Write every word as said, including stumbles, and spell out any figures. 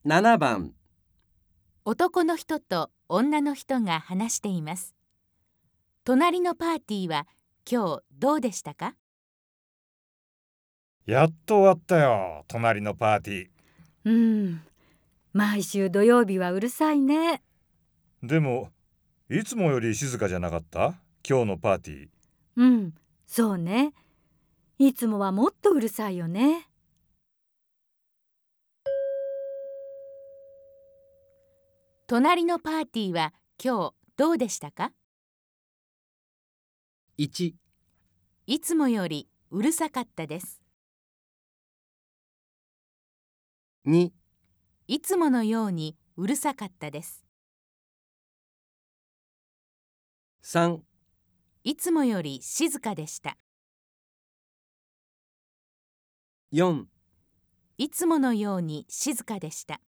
ななばん。 男の人と女の人が話しています。隣のパーティーは今日どうでしたか？ やっと終わったよ、隣のパーティー。 うん、毎週土曜日はうるさいね。 でも、いつもより静かじゃなかった？今日のパーティー。 うん、そうね。いつもはもっとうるさいよね。 隣のパーティーは今日どうでしたか？ いち、 いつもよりうるさかったです。 に、 いつものようにうるさかったです。 さん、 いつもより静かでした。 よん、 いつものように静かでした。